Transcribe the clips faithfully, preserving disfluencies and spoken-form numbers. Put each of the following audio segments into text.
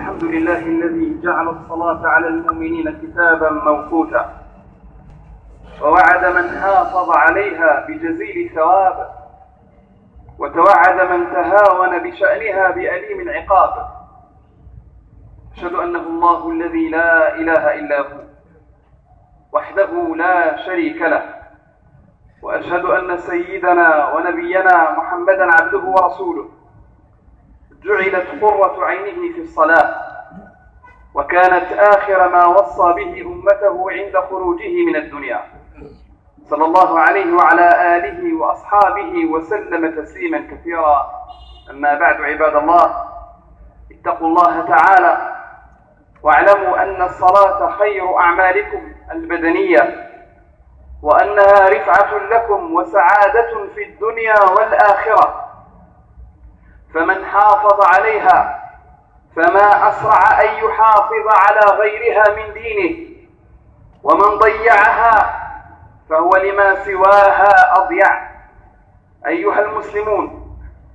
الحمد لله الذي جعل الصلاة على المؤمنين كتابا موقوتا، ووعد من حافظ عليها بجزيل ثواب، وتوعد من تهاون بشأنها بأليم العقاب. أشهد أنه الله الذي لا إله إلا هو وحده لا شريك له، وأشهد أن سيدنا ونبينا محمدا عبده ورسوله، جعلت قرة عينه في الصلاة، وكانت آخر ما وصى به أمته عند خروجه من الدنيا، صلى الله عليه وعلى آله وأصحابه وسلم تسليما كثيرا. أما بعد، عباد الله، اتقوا الله تعالى واعلموا أن الصلاة خير أعمالكم البدنية، وأنها رفعة لكم وسعادة في الدنيا والآخرة، فمن حافظ عليها فما أسرع أن يحافظ على غيرها من دينه، ومن ضيعها فهو لما سواها أضيع. أيها المسلمون،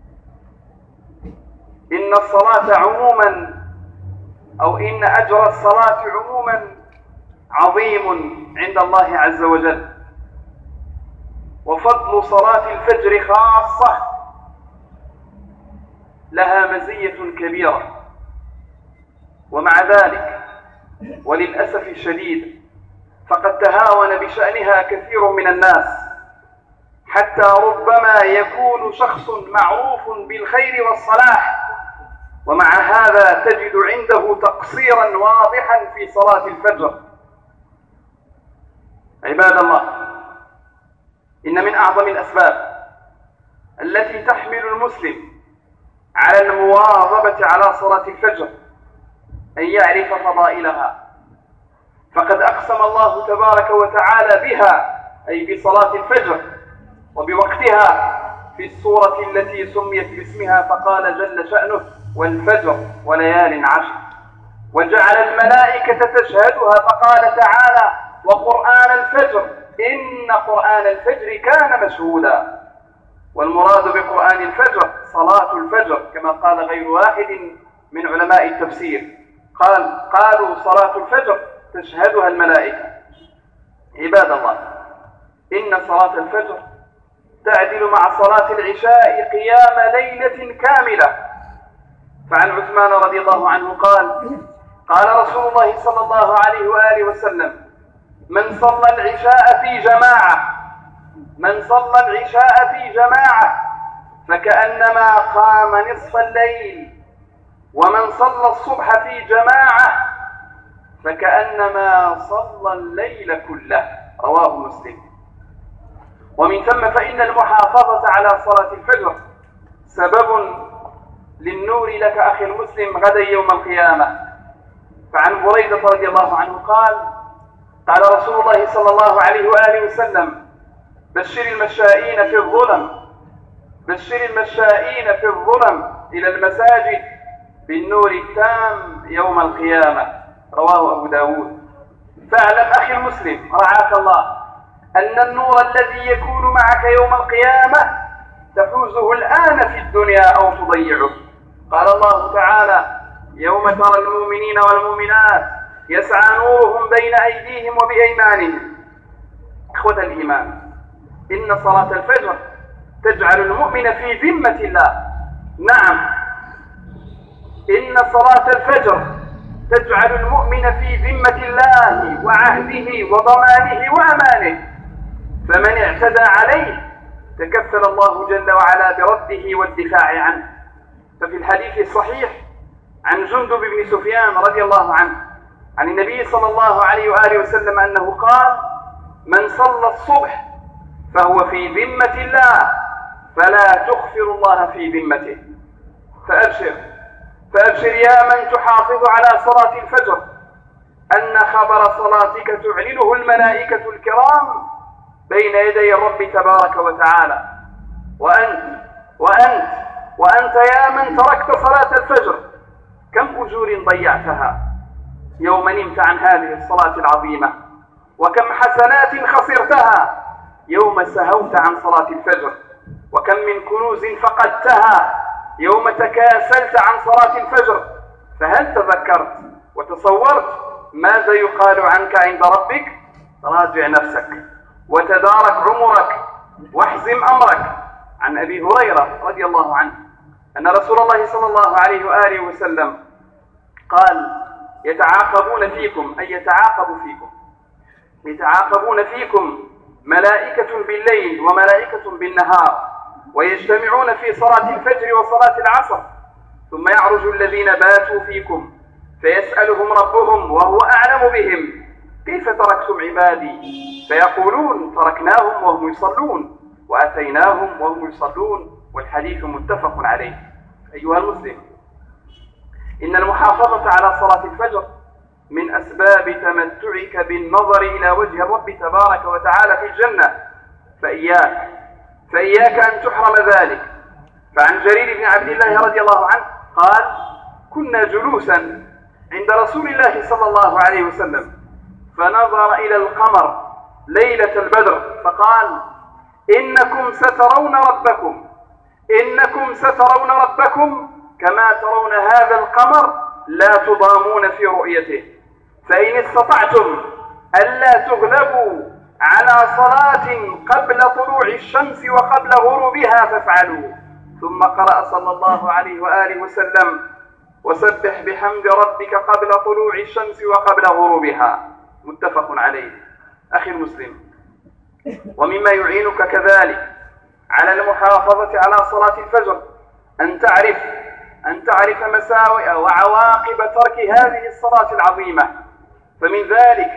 إن الصلاة عموما أو إن أجر الصلاة عموما عظيم عند الله عز وجل، وفضل صلاة الفجر خاصة لها مزية كبيرة. ومع ذلك وللأسف الشديد فقد تهاون بشأنها كثير من الناس، حتى ربما يكون شخص معروف بالخير والصلاح، ومع هذا تجد عنده تقصيرا واضحا في صلاة الفجر. عباد الله، إن من أعظم الأسباب التي تحمل المسلم على المواظبة على صلاة الفجر أن يعرف فضائلها، فقد أقسم الله تبارك وتعالى بها، أي بصلاة الفجر وبوقتها، في السورة التي سميت باسمها، فقال جل شأنه: والفجر وليال عشر، وجعل الملائكة تشهدها، فقال تعالى: وقرآن الفجر إن قرآن الفجر كان مشهودا. والمراد بقرآن الفجر صلاة الفجر، كما قال غير واحد من علماء التفسير، قال قالوا صلاة الفجر تشهدها الملائكة. عباد الله، إن صلاة الفجر تعدل مع صلاة العشاء قيام ليلة كاملة. فعن عثمان رضي الله عنه قال: قال رسول الله صلى الله عليه وآله وسلم: من صلى العشاء في جماعة من صلى العشاء في جماعة فكأنما قام نصف الليل، ومن صلى الصبح في جماعة فكأنما صلى الليل كله. رواه مسلم. ومن ثم فإن المحافظة على صلاة الفجر سبب للنور لك أخي المسلم غدا يوم القيامة. فعن بريدة رضي الله عنه قال: قال رسول الله صلى الله عليه وآله وسلم: بشر المشائين في الظلم بشر المشائين في الظلم إلى المساجد بالنور التام يوم القيامة. رواه أبو داود. فاعلم أخي المسلم رعاك الله أن النور الذي يكون معك يوم القيامة تحوزه الآن في الدنيا أو تضيعه. قال الله تعالى: يوم ترى المؤمنين والمؤمنات يسعى نورهم بين أيديهم وبأيمانهم. إخوة الإيمان، إن صلاة الفجر تجعل المؤمن في ذمة الله. نعم، إن صلاة الفجر تجعل المؤمن في ذمة الله وعهده وضمانه وأمانه، فمن اعتدى عليه تكفل الله جل وعلا برده والدفاع عنه. ففي الحديث الصحيح عن جندب بن سفيان رضي الله عنه عن النبي صلى الله عليه وآله وسلم أنه قال: من صلى الصبح فهو في ذمة الله، فلا تخفر الله في ذمته. فأبشر فأبشر يا من تحافظ على صلاة الفجر أن خبر صلاتك تعلنه الملائكة الكرام بين يدي الرب تبارك وتعالى. وأنت وأنت وأنت يا من تركت صلاة الفجر، كم أجور ضيعتها يوم نمت عن هذه الصلاة العظيمة، وكم حسنات خسرتها يوم سهوت عن صلاة الفجر، وكم من كنوز فقدتها يوم تكاسلت عن صلاة الفجر. فهل تذكرت وتصورت ماذا يقال عنك عند ربك؟ راجع نفسك وتدارك عمرك واحزم أمرك. عن أبي هريرة رضي الله عنه أن رسول الله صلى الله عليه وآله وسلم قال: يتعاقبون فيكم، أي يتعاقب فيكم يتعاقبون فيكم ملائكة بالليل وملائكة بالنهار، ويجتمعون في صلاة الفجر وصلاة العصر، ثم يعرج الذين باتوا فيكم فيسألهم ربهم وهو أعلم بهم: كيف تركتم عبادي؟ فيقولون: تركناهم وهم يصلون وأتيناهم وهم يصلون. والحديث متفق عليه. أيها المسلم، إن المحافظة على صلاة الفجر من أسباب تمتعك بالنظر إلى وجه الرب تبارك وتعالى في الجنة، فإياك فإياك أن تحرم ذلك. فعن جرير بن عبد الله رضي الله عنه قال: كنا جلوسا عند رسول الله صلى الله عليه وسلم فنظر إلى القمر ليلة البدر فقال: إنكم سترون ربكم إنكم سترون ربكم كما ترون هذا القمر لا تضامون في رؤيته، فإن استطعتم ألا تغلبوا على صلاة قبل طلوع الشمس وقبل غروبها فافعلوا. ثم قرأ صلى الله عليه وآله وسلم: وسبح بحمد ربك قبل طلوع الشمس وقبل غروبها. متفق عليه. أخي المسلم، ومما يعينك كذلك على المحافظة على صلاة الفجر أن تعرف أن تعرف مساوئ وعواقب ترك هذه الصلاة العظيمة. فمن ذلك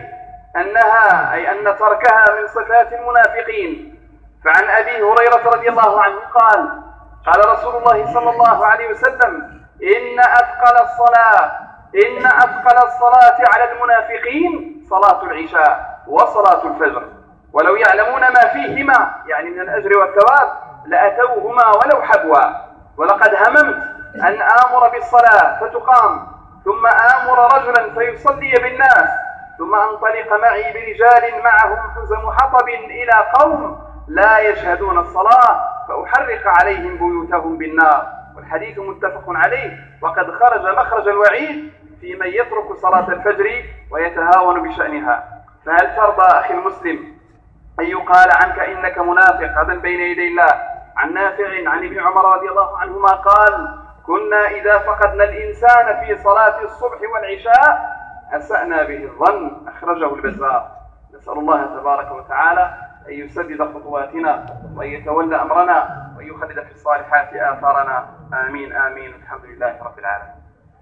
أنها أي أن تركها من صفات المنافقين. فعن أبي هريرة رضي الله عنه قال: قال رسول الله صلى الله عليه وسلم: إن أثقل الصلاة إن أثقل الصلاة على المنافقين صلاة العشاء وصلاة الفجر، ولو يعلمون ما فيهما يعني من الأجر والثواب لأتوهما ولو حبوا. ولقد هممت أن آمر بالصلاة فتقام، ثم آمر رجلا فيصلي بالناس، ثم أنطلق معي برجال معهم حزم حطب إلى قوم لا يشهدون الصلاة فأحرق عليهم بيوتهم بالنار. والحديث متفق عليه. وقد خرج مخرج الوعيد في من يترك صلاة الفجر ويتهاون بشأنها. فهل ترضى أخي المسلم أن يقال عنك إنك منافق غدا بين يدي الله؟ عن نافع عن ابن عمر رضي الله عنهما قال: كنا إذا فقدنا الإنسان في صلاة الصبح والعشاء أسأنا به الظن. أخرجه البزار. نسأل الله تبارك وتعالى أن يسدد خطواتنا وأن يتولى أمرنا وأن يخلد في الصالحات آثارنا. آمين آمين. الحمد لله رب العالمين.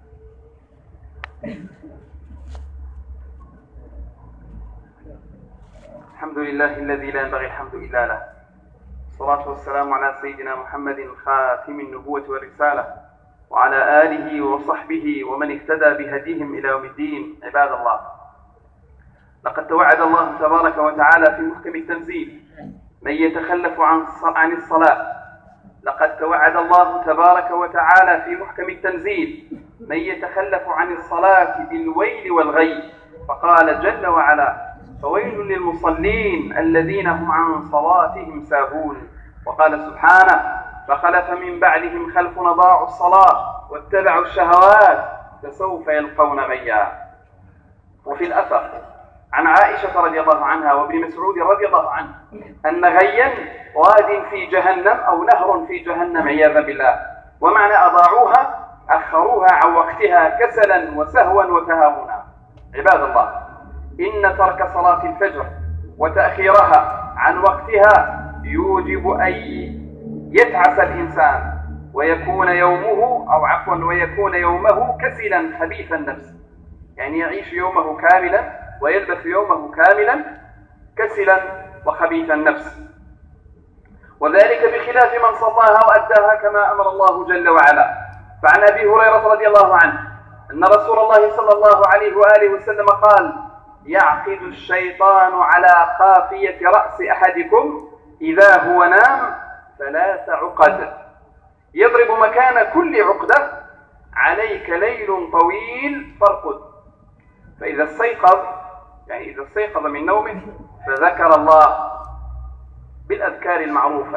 الحمد لله الذي لا ينبغي الحمد إلا له، الصلاة والسلام على سيدنا محمد خاتم النبوة والرسالة، وعلى آله وصحبه ومن اهتدى بهديهم إلى يوم الدين. عباد الله، لقد توعد الله تبارك وتعالى في محكم التنزيل من يتخلف عن الصلاة. لقد توعد الله تبارك وتعالى في محكم التنزيل من يتخلف عن الصلاة بالويل والغي، فقال جل وعلا: فويل للمصلين الذين هم عن صلاتهم ساهون. وقال سبحانه: فخلف من بعدهم خلف أضاعوا الصلاة واتبعوا الشهوات فسوف يلقون غيا. وفي الأثر عن عائشة رضي الله عنها وابن مسعود رضي الله عنه أن غيا واد في جهنم أو نهر في جهنم عياذا بالله. ومعنى أضاعوها أخروها عن وقتها كسلا وسهوا وتهاونا. عباد الله، إن ترك صلاة الفجر وتأخيرها عن وقتها يوجب أن يتعس الإنسان ويكون يومه أو عفوا ويكون يومه كسلا خبيث النفس، يعني يعيش يومه كاملا ويلبث يومه كاملا كسلا وخبيث النفس، وذلك بخلاف من صلاها وأداها كما أمر الله جل وعلا. فعن أبي هريرة رضي الله عنه أن رسول الله صلى الله عليه وآله وسلم قال: يعقد الشيطان على قافية رأس أحدكم إذا هو نام ثلاث عقد، يضرب مكان كل عقدة: عليك ليل طويل فارقد. فإذا استيقظ يعني إذا استيقظ من نومه فذكر الله بالأذكار المعروفة،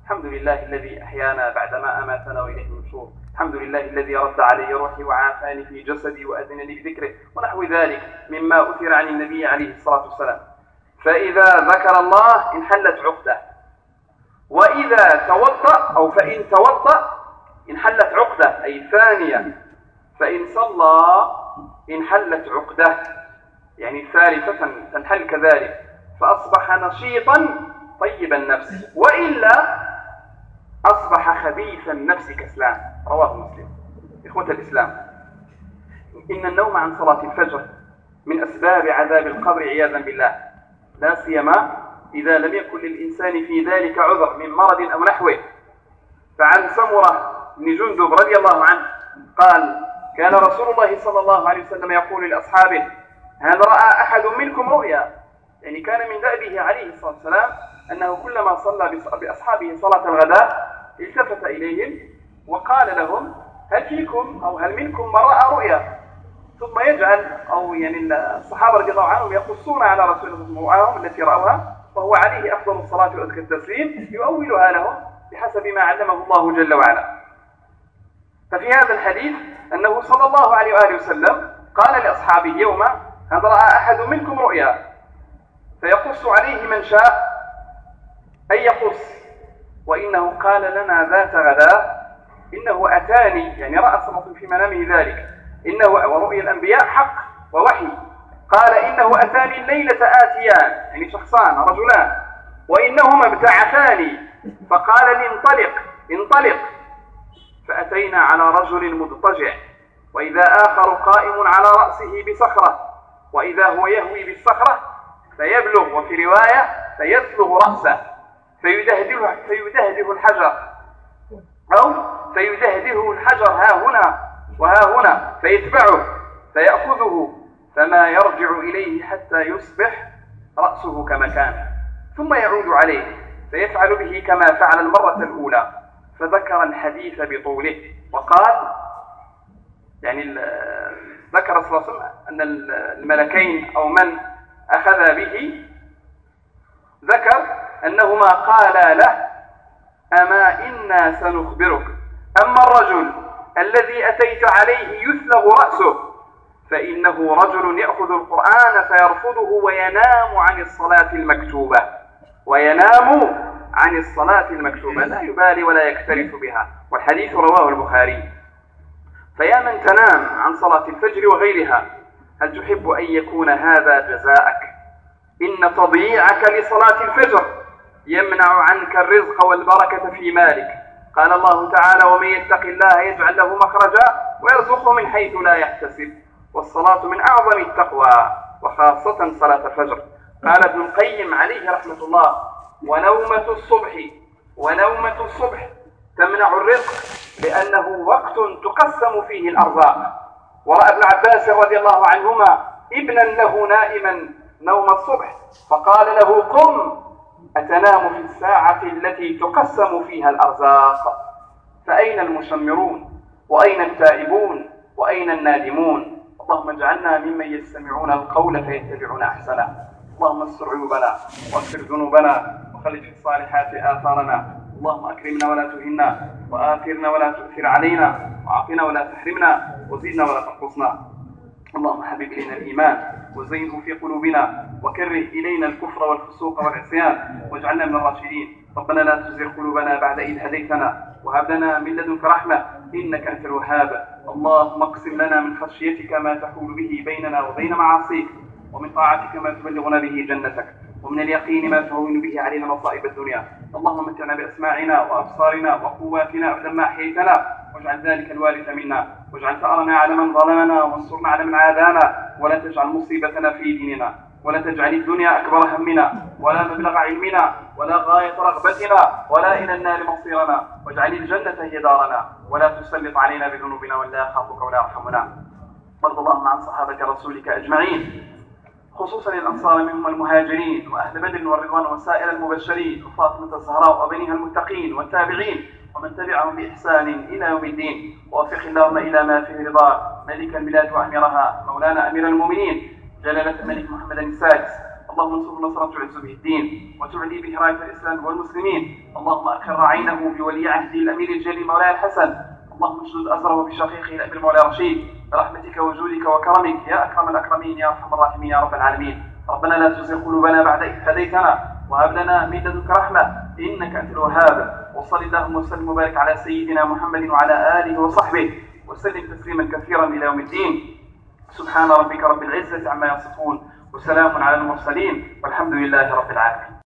الحمد لله الذي أحيانا بعدما أماتنا وإليه النشور، الحمد لله الذي رد علي روحي وعافاني في جسدي وأذن لي بذكره، ونحو ذلك مما أثر عن النبي عليه الصلاة والسلام. فإذا ذكر الله انحلت عقده، وإذا توضأ أو فإن توضأ انحلت عقده أي ثانية، فإن صلى انحلت عقده يعني ثالثة تنحل كذلك، فأصبح نشيطا طيب النفس، وإلا أصبح خبيث النفس كسلان. رواه مسلم. إخوة الإسلام، إن النوم عن صلاة الفجر من أسباب عذاب القبر عياذا بالله، لا سيما إذا لم يكن للإنسان في ذلك عذر من مرض أو نحوه. فعن سمرة بن جندب رضي الله عنه قال: كان رسول الله صلى الله عليه وسلم يقول لأصحابه: هل رأى أحد منكم رؤيا؟ يعني كان من دأبه عليه الصلاة والسلام أنه كلما صلى بأصحابه صلاة الغداء التفت إليهم وقال لهم: هل فيكم أو هل منكم من رأى رؤيا؟ ثم يجعل أو يعني الصحابة رضي الله عنهم يقصون على رسول الله رؤاهم التي رأوها، وهو عليه أفضل الصلاة وأزكى التسليم، يؤولها لهم بحسب ما علمه الله جل وعلا. ففي هذا الحديث أنه صلى الله عليه وآله وسلم قال لأصحابه يوما: هل رأى أحد منكم رؤيا؟ فيقص عليه من شاء أن يقص، وإنه قال لنا ذات غداء: إنه أتاني، يعني رأى صلى الله عليه وسلم في منامه ذلك، إنه ورؤيا الأنبياء حق ووحي، قال: إنه أتاني الليلة آتيان، يعني شخصان رجلان، وإنهما ابتعثاني، فقال لي: انطلق انطلق. فأتينا على رجل مضطجع، وإذا آخر قائم على رأسه بصخرة، وإذا هو يهوي بالصخرة فيبلغ، وفي رواية فيسلغ رأسه فيدهده, فيدهده الحجر، أو فيدهده الحجر ها هنا وها هنا، فيتبعه فيأخذه فما يرجع إليه حتى يصبح رأسه كما كان، ثم يعود عليه فيفعل به كما فعل المرة الأولى. فذكر الحديث بطوله وقال، يعني ذكر صلى الله عليه وسلم أن الملكين أو من أخذ به ذكر أنهما قالا له: أما إنا سنخبرك، أما الرجل الذي أتيت عليه يسلغ رأسه فإنه رجل يأخذ القرآن فيرفضه وينام عن الصلاة المكتوبة، وينام عن الصلاة المكتوبة، لا يبالي ولا يكترث بها. والحديث رواه البخاري. فيا من تنام عن صلاة الفجر وغيرها، هل تحب أن يكون هذا جزاءك؟ إن تضييعك لصلاة الفجر يمنع عنك الرزق والبركة في مالك. قال الله تعالى: ومن يتق الله يجعل له مخرجا ويرزقه من حيث لا يحتسب. والصلاة من أعظم التقوى، وخاصة صلاة الفجر. قال ابن القيم عليه رحمة الله: ونومة الصبح ونومة الصبح تمنع الرزق، لأنه وقت تقسم فيه الأرزاق. ورأى ابن عباس رضي الله عنهما ابنا له نائما نوم الصبح، فقال له: قم، أتنام في الساعة التي تقسم فيها الأرزاق؟ فأين المشمرون؟ وأين التائبون؟ وأين النادمون؟ اللهم اجعلنا ممن يستمعون القول فيتبعون أحسنه. اللهم استر عيوبنا واغفر ذنوبنا وخلج في الصالحات آثارنا. اللهم أكرمنا ولا تهنا، وآثرنا ولا تؤثر علينا، وأعطنا ولا تحرمنا، وزدنا ولا تنقصنا. اللهم حبب إلينا الإيمان وزينه في قلوبنا، وكره إلينا الكفر والفسوق والعصيان، واجعلنا من الراشدين. ربنا لا تزغ قلوبنا بعد إذ هديتنا، وهب لنا من لدنك رحمة إنك أنت الوهاب. اللهم اقسم لنا من خشيتك ما تحول به بيننا وبين معاصيك، ومن طاعتك ما تبلغنا به جنتك، ومن اليقين ما تهون به علينا مصائب الدنيا. اللهم متعنا بأسماعنا وأبصارنا وقواتنا أبدا ما أحييتنا، واجعل ذلك الوارث منا، واجعل ثأرنا على من ظلمنا، وانصرنا على من عادانا، ولا تجعل مصيبتنا في ديننا، ولا تجعل الدنيا أكبر همنا، ولا مبلغ علمنا، ولا غاية رغبتنا، ولا إلى النار مصيرنا، واجعل الجنة هي دارنا، ولا تسلط علينا بذنوبنا ولا يخافك ولا يرحمنا. وارض اللهم عن صحابة رسولك أجمعين، خصوصا الأنصار منهم المهاجرين وأهل بدر والرضوان وسائر المبشرين، وفاطمة الزهراء وأبنيها المتقين والتابعين ومن تبعهم بإحسان إلى يوم الدين. ووفق اللهم إلى ما فيه رضاك ملك البلاد وأميرها مولانا أمير المؤمنين جلالة الملك محمد السادس، اللهم انصر نصرا تعز به الدين وتعلي به راية الإسلام والمسلمين. اللهم أكثر عينه بولي عهده الأمير الجليل مولاي الحسن. اللهم اشدد أزره بشقيقه الأمير مولاي رشيد برحمتك وجودك وكرمك يا أكرم الأكرمين يا أرحم الراحمين يا رب العالمين. ربنا لا تزغ قلوبنا بعد إذ هديتنا وهب لنا من لدنك رحمة إنك أنت الوهاب. وصل اللهم وسلم وبارك على سيدنا محمد وعلى آله وصحبه وسلم تسليما كثيرا إلى يوم الدين. سبحان ربك رب العزة عما يصفون وسلام على المرسلين والحمد لله رب العالمين.